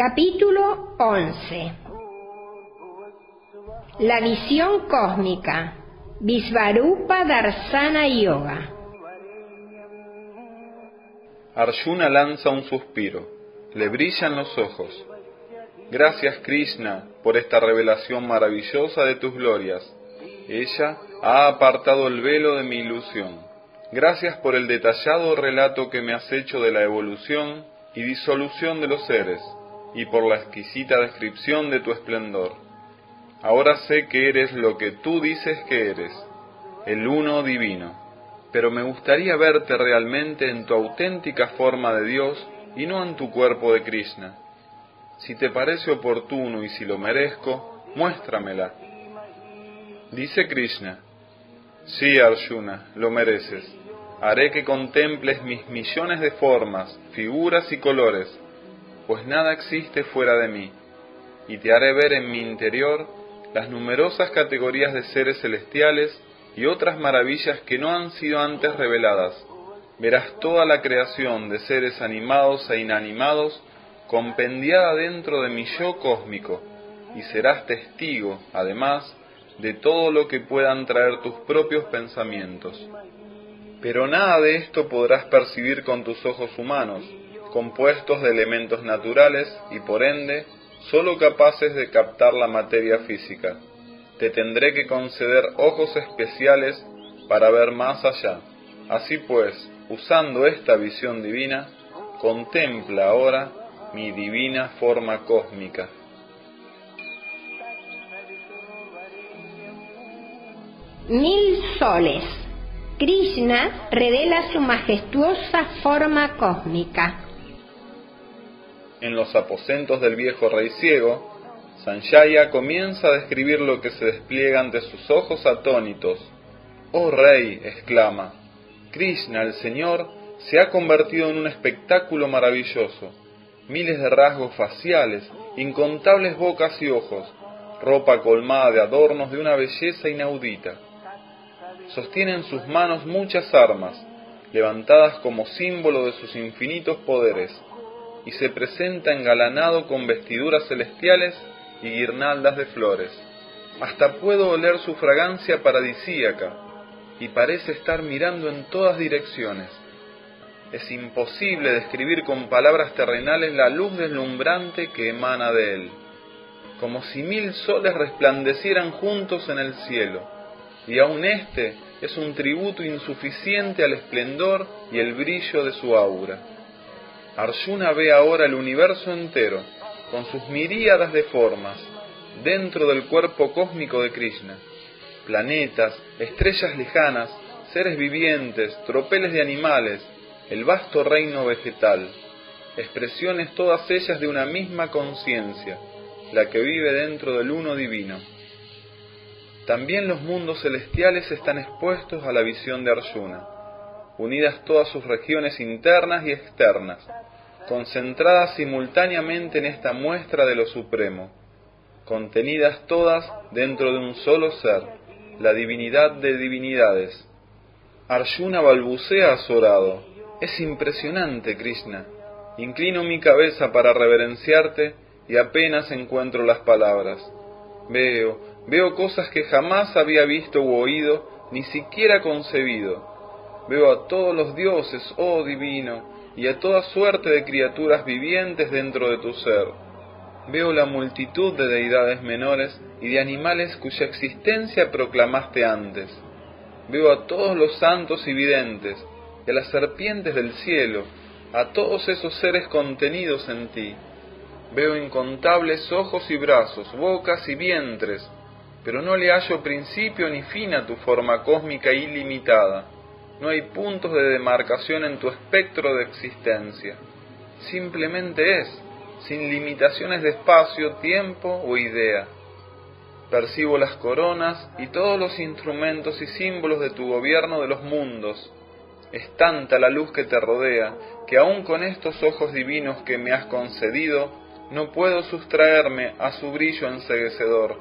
Capítulo 11. La visión cósmica. Visvarupa Darsana Yoga. Arjuna lanza un suspiro. Le brillan los ojos. Gracias, Krishna, por esta revelación maravillosa de tus glorias. Ella ha apartado el velo de mi ilusión. Gracias por el detallado relato que me has hecho de la evolución y disolución de los seres, y por la exquisita descripción de tu esplendor. Ahora sé que eres lo que tú dices que eres, el Uno Divino, pero me gustaría verte realmente en tu auténtica forma de Dios y no en tu cuerpo de Krishna. Si te parece oportuno y si lo merezco, muéstramela. Dice Krishna: sí, Arjuna, lo mereces. Haré que contemples mis millones de formas, figuras y colores, pues nada existe fuera de mí, y te haré ver en mi interior las numerosas categorías de seres celestiales y otras maravillas que no han sido antes reveladas. Verás toda la creación de seres animados e inanimados compendiada dentro de mi yo cósmico, y serás testigo, además, de todo lo que puedan traer tus propios pensamientos. Pero nada de esto podrás percibir con tus ojos humanos, compuestos de elementos naturales y por ende, sólo capaces de captar la materia física. Te tendré que conceder ojos especiales para ver más allá. Así pues, usando esta visión divina, contempla ahora mi divina forma cósmica. Mil soles. Krishna revela su majestuosa forma cósmica. En los aposentos del viejo rey ciego, Sanjaya comienza a describir lo que se despliega ante sus ojos atónitos. «Oh rey», exclama, «Krishna, el Señor, se ha convertido en un espectáculo maravilloso. Miles de rasgos faciales, incontables bocas y ojos, ropa colmada de adornos de una belleza inaudita. Sostiene en sus manos muchas armas, levantadas como símbolo de sus infinitos poderes, y se presenta engalanado con vestiduras celestiales y guirnaldas de flores. Hasta puedo oler su fragancia paradisíaca, y parece estar mirando en todas direcciones. Es imposible describir con palabras terrenales la luz deslumbrante que emana de él, como si 1000 soles resplandecieran juntos en el cielo, y aun este es un tributo insuficiente al esplendor y el brillo de su aura. Arjuna ve ahora el universo entero, con sus miríadas de formas, dentro del cuerpo cósmico de Krishna. Planetas, estrellas lejanas, seres vivientes, tropeles de animales, el vasto reino vegetal, expresiones todas ellas de una misma conciencia, la que vive dentro del Uno Divino. También los mundos celestiales están expuestos a la visión de Arjuna, unidas todas sus regiones internas y externas, concentradas simultáneamente en esta muestra de lo supremo, contenidas todas dentro de un solo ser, la divinidad de divinidades. Arjuna balbucea azorado: «Es impresionante, Krishna. Inclino mi cabeza para reverenciarte y apenas encuentro las palabras. Veo cosas que jamás había visto u oído, ni siquiera concebido. Veo a todos los dioses, oh divino, y a toda suerte de criaturas vivientes dentro de tu ser. Veo la multitud de deidades menores y de animales cuya existencia proclamaste antes. Veo a todos los santos y videntes, y a las serpientes del cielo, a todos esos seres contenidos en ti. Veo incontables ojos y brazos, bocas y vientres, pero no le hallo principio ni fin a tu forma cósmica ilimitada. No hay puntos de demarcación en tu espectro de existencia. Simplemente es, sin limitaciones de espacio, tiempo o idea. Percibo las coronas y todos los instrumentos y símbolos de tu gobierno de los mundos. Es tanta la luz que te rodea, que aun con estos ojos divinos que me has concedido, no puedo sustraerme a su brillo enceguecedor.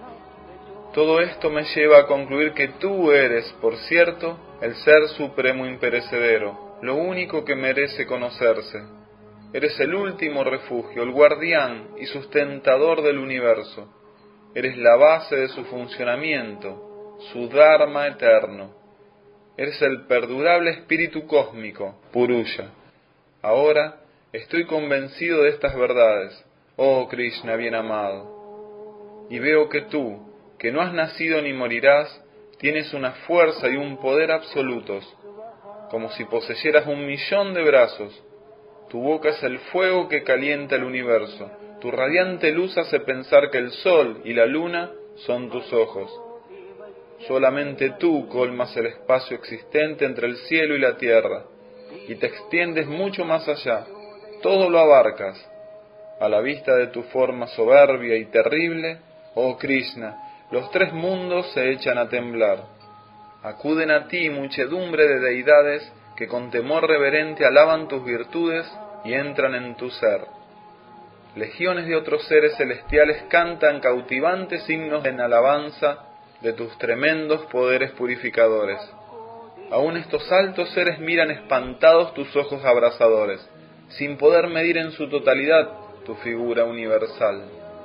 Todo esto me lleva a concluir que tú eres, por cierto, el Ser Supremo Imperecedero, lo único que merece conocerse. Eres el último refugio, el guardián y sustentador del universo. Eres la base de su funcionamiento, su dharma eterno. Eres el perdurable espíritu cósmico, Purusha. Ahora estoy convencido de estas verdades, oh Krishna bien amado. Y veo que tú, que no has nacido ni morirás, tienes una fuerza y un poder absolutos, como si poseyeras 1.000.000 de brazos. Tu boca es el fuego que calienta el universo. Tu radiante luz hace pensar que el sol y la luna son tus ojos. Solamente tú colmas el espacio existente entre el cielo y la tierra, y te extiendes mucho más allá. Todo lo abarcas. A la vista de tu forma soberbia y terrible, oh Krishna, los 3 mundos se echan a temblar. Acuden a ti muchedumbre de deidades que con temor reverente alaban tus virtudes y entran en tu ser. Legiones de otros seres celestiales cantan cautivantes himnos en alabanza de tus tremendos poderes purificadores. Aún estos altos seres miran espantados tus ojos abrasadores, sin poder medir en su totalidad tu figura universal.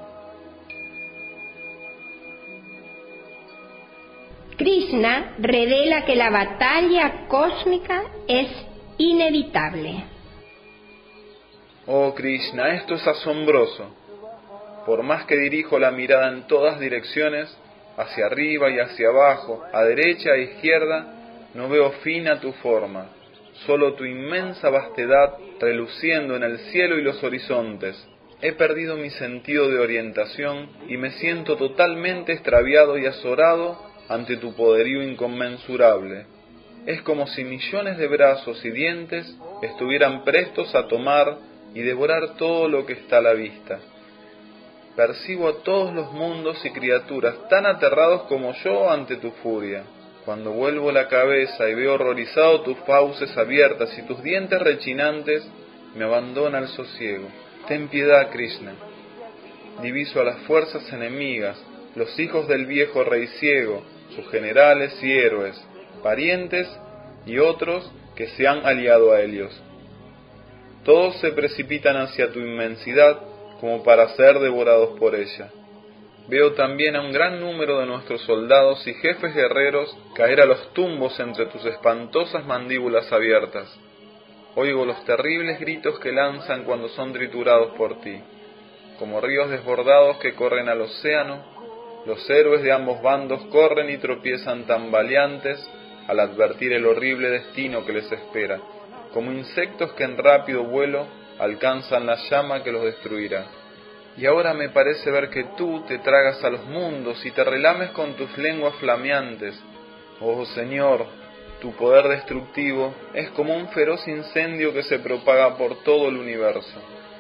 Krishna revela que la batalla cósmica es inevitable. Oh Krishna, esto es asombroso. Por más que dirijo la mirada en todas direcciones, hacia arriba y hacia abajo, a derecha e izquierda, no veo fin a tu forma, solo tu inmensa vastedad reluciendo en el cielo y los horizontes. He perdido mi sentido de orientación y me siento totalmente extraviado y azorado ante tu poderío inconmensurable. Es como si millones de brazos y dientes estuvieran prestos a tomar y devorar todo lo que está a la vista. Percibo a todos los mundos y criaturas tan aterrados como yo ante tu furia. Cuando vuelvo la cabeza y veo horrorizado tus fauces abiertas y tus dientes rechinantes, me abandona el sosiego. Ten piedad, Krishna. Diviso a las fuerzas enemigas, los hijos del viejo rey ciego, sus generales y héroes, parientes y otros que se han aliado a ellos. Todos se precipitan hacia tu inmensidad como para ser devorados por ella. Veo también a un gran número de nuestros soldados y jefes guerreros caer a los tumbos entre tus espantosas mandíbulas abiertas. Oigo los terribles gritos que lanzan cuando son triturados por ti. Como ríos desbordados que corren al océano, los héroes de ambos bandos corren y tropiezan tambaleantes al advertir el horrible destino que les espera, como insectos que en rápido vuelo alcanzan la llama que los destruirá. Y ahora me parece ver que tú te tragas a los mundos y te relames con tus lenguas flameantes. Oh Señor, tu poder destructivo es como un feroz incendio que se propaga por todo el universo.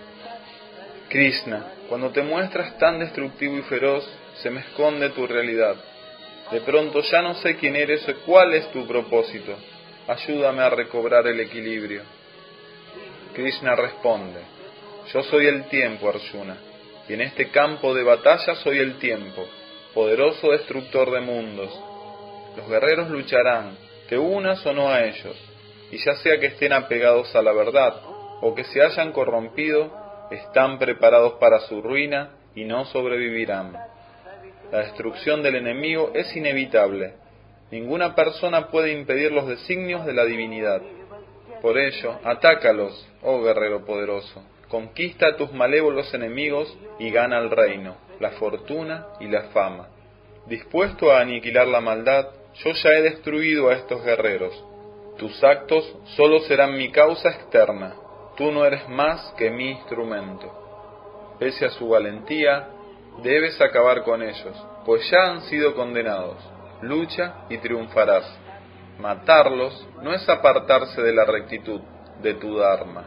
Krishna, cuando te muestras tan destructivo y feroz, se me esconde tu realidad. De pronto ya no sé quién eres o cuál es tu propósito. Ayúdame a recobrar el equilibrio. Krishna responde: yo soy el tiempo, Arjuna, y en este campo de batalla soy el tiempo, poderoso destructor de mundos. Los guerreros lucharán, te unas o no a ellos, y ya sea que estén apegados a la verdad o que se hayan corrompido, están preparados para su ruina y no sobrevivirán. La destrucción del enemigo es inevitable. Ninguna persona puede impedir los designios de la divinidad. Por ello, atácalos, oh guerrero poderoso. Conquista a tus malévolos enemigos y gana el reino, la fortuna y la fama. Dispuesto a aniquilar la maldad, yo ya he destruido a estos guerreros. Tus actos solo serán mi causa externa. Tú no eres más que mi instrumento. Pese a su valentía, debes acabar con ellos, pues ya han sido condenados. Lucha y triunfarás. Matarlos no es apartarse de la rectitud de tu dharma.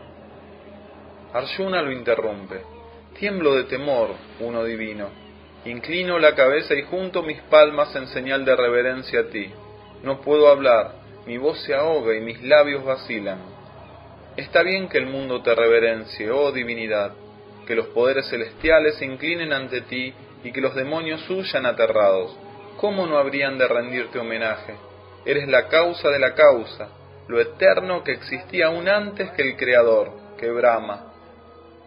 Arjuna lo interrumpe. Tiemblo de temor, uno divino. Inclino la cabeza y junto mis palmas en señal de reverencia a ti. No puedo hablar, mi voz se ahoga y mis labios vacilan. Está bien que el mundo te reverencie, oh divinidad, que los poderes celestiales se inclinen ante ti y que los demonios huyan aterrados. ¿Cómo no habrían de rendirte homenaje? Eres la causa de la causa, lo eterno que existía aún antes que el Creador, que Brahma,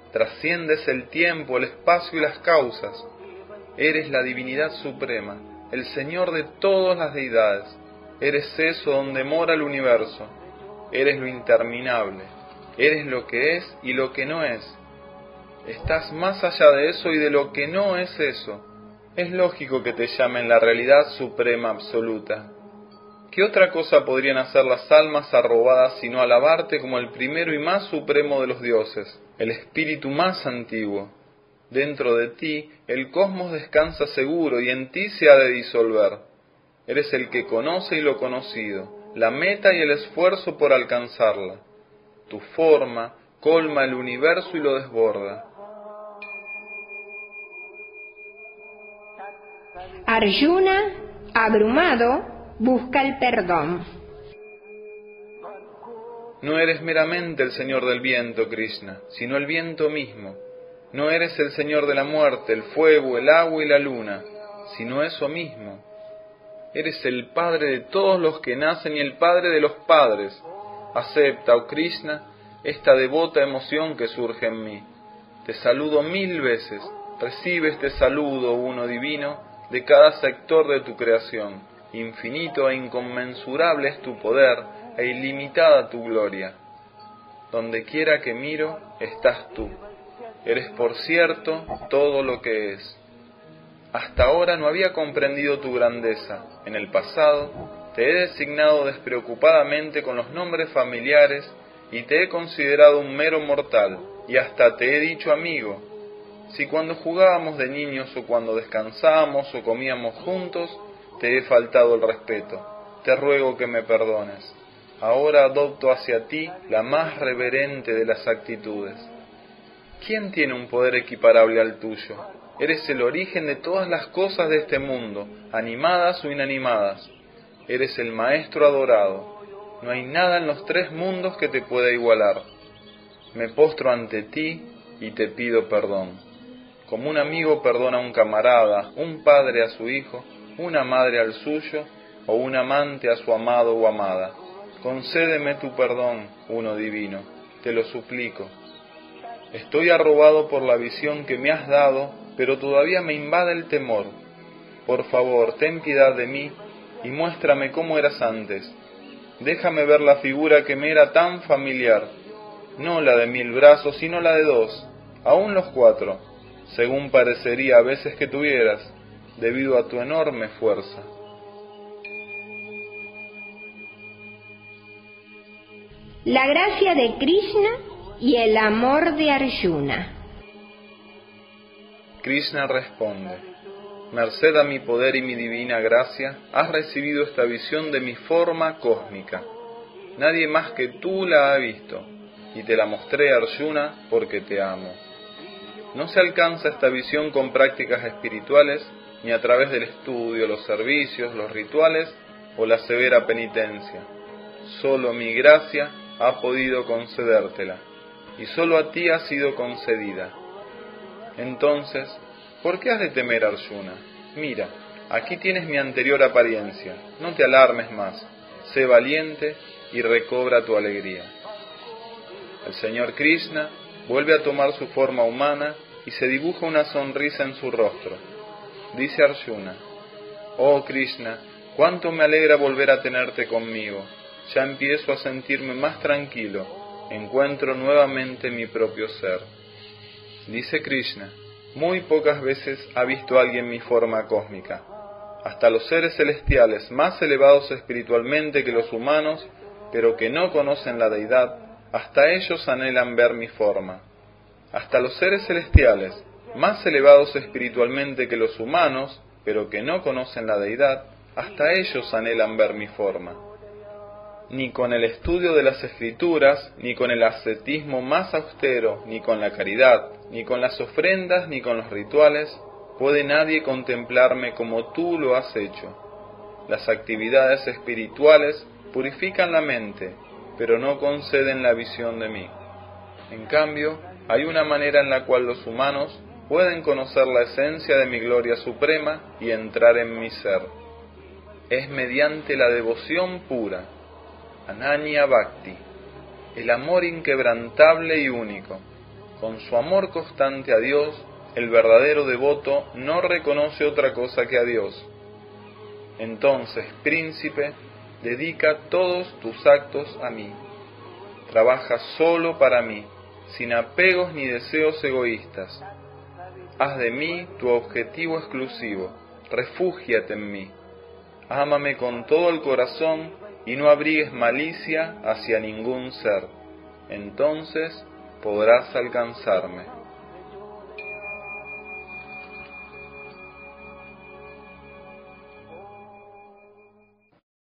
trasciendes el tiempo, el espacio y las causas. Eres la divinidad suprema, el Señor de todas las deidades. Eres eso donde mora el universo. Eres lo interminable. Eres lo que es y lo que no es. Estás más allá de eso y de lo que no es eso. Es lógico que te llamen la realidad suprema absoluta. ¿Qué otra cosa podrían hacer las almas arrobadas sino alabarte como el primero y más supremo de los dioses, el espíritu más antiguo? Dentro de ti el cosmos descansa seguro y en ti se ha de disolver. Eres el que conoce y lo conocido, la meta y el esfuerzo por alcanzarla. Tu forma colma el universo y lo desborda. Arjuna, abrumado, busca el perdón. No eres meramente el Señor del viento, Krishna, sino el viento mismo. No eres el Señor de la muerte, el fuego, el agua y la luna, sino eso mismo. Eres el Padre de todos los que nacen y el Padre de los padres. Acepta, oh Krishna, esta devota emoción que surge en mí. Te saludo 1000 veces. Recibe este saludo, uno divino, de cada sector de tu creación. Infinito e inconmensurable es tu poder e ilimitada tu gloria. Donde quiera que miro, estás tú. Eres, por cierto, todo lo que es. Hasta ahora no había comprendido tu grandeza. En el pasado te he designado despreocupadamente con los nombres familiares y te he considerado un mero mortal, y hasta te he dicho amigo. Si cuando jugábamos de niños o cuando descansábamos o comíamos juntos, te he faltado el respeto, te ruego que me perdones. Ahora adopto hacia ti la más reverente de las actitudes. ¿Quién tiene un poder equiparable al tuyo? Eres el origen de todas las cosas de este mundo, animadas o inanimadas. Eres el Maestro adorado. No hay nada en los 3 mundos que te pueda igualar. Me postro ante ti y te pido perdón. Como un amigo perdona a un camarada, un padre a su hijo, una madre al suyo, o un amante a su amado o amada. Concédeme tu perdón, uno divino, te lo suplico. Estoy arrobado por la visión que me has dado, pero todavía me invade el temor. Por favor, ten piedad de mí y muéstrame cómo eras antes. Déjame ver la figura que me era tan familiar, no la de 1000 brazos, sino la de 2, aún los 4, según parecería a veces que tuvieras, debido a tu enorme fuerza. La gracia de Krishna y el amor de Arjuna. Krishna responde: merced a mi poder y mi divina gracia, has recibido esta visión de mi forma cósmica. Nadie más que tú la ha visto, y te la mostré, Arjuna, porque te amo. No se alcanza esta visión con prácticas espirituales, ni a través del estudio, los servicios, los rituales o la severa penitencia. Solo mi gracia ha podido concedértela, y solo a ti ha sido concedida. Entonces, ¿por qué has de temer, Arjuna? Mira, aquí tienes mi anterior apariencia, no te alarmes más, sé valiente y recobra tu alegría. El Señor Krishna vuelve a tomar su forma humana y se dibuja una sonrisa en su rostro. Dice Arjuna: oh Krishna, cuánto me alegra volver a tenerte conmigo, ya empiezo a sentirme más tranquilo, encuentro nuevamente mi propio ser. Dice Krishna: muy pocas veces ha visto alguien mi forma cósmica. Hasta los seres celestiales más elevados espiritualmente que los humanos, pero que no conocen la deidad, hasta ellos anhelan ver mi forma. Hasta los seres celestiales más elevados espiritualmente que los humanos, pero que no conocen la deidad, hasta ellos anhelan ver mi forma. Ni con el estudio de las Escrituras, ni con el ascetismo más austero, ni con la caridad, ni con las ofrendas, ni con los rituales, puede nadie contemplarme como tú lo has hecho. Las actividades espirituales purifican la mente, pero no conceden la visión de mí. En cambio, hay una manera en la cual los humanos pueden conocer la esencia de mi gloria suprema y entrar en mi ser. Es mediante la devoción pura, Ananya Bhakti, el amor inquebrantable y único. Con su amor constante a Dios, el verdadero devoto no reconoce otra cosa que a Dios. Entonces, príncipe, dedica todos tus actos a mí. Trabaja solo para mí, sin apegos ni deseos egoístas. Haz de mí tu objetivo exclusivo, refúgiate en mí. Ámame con todo el corazón y no abrigues malicia hacia ningún ser. Entonces podrás alcanzarme.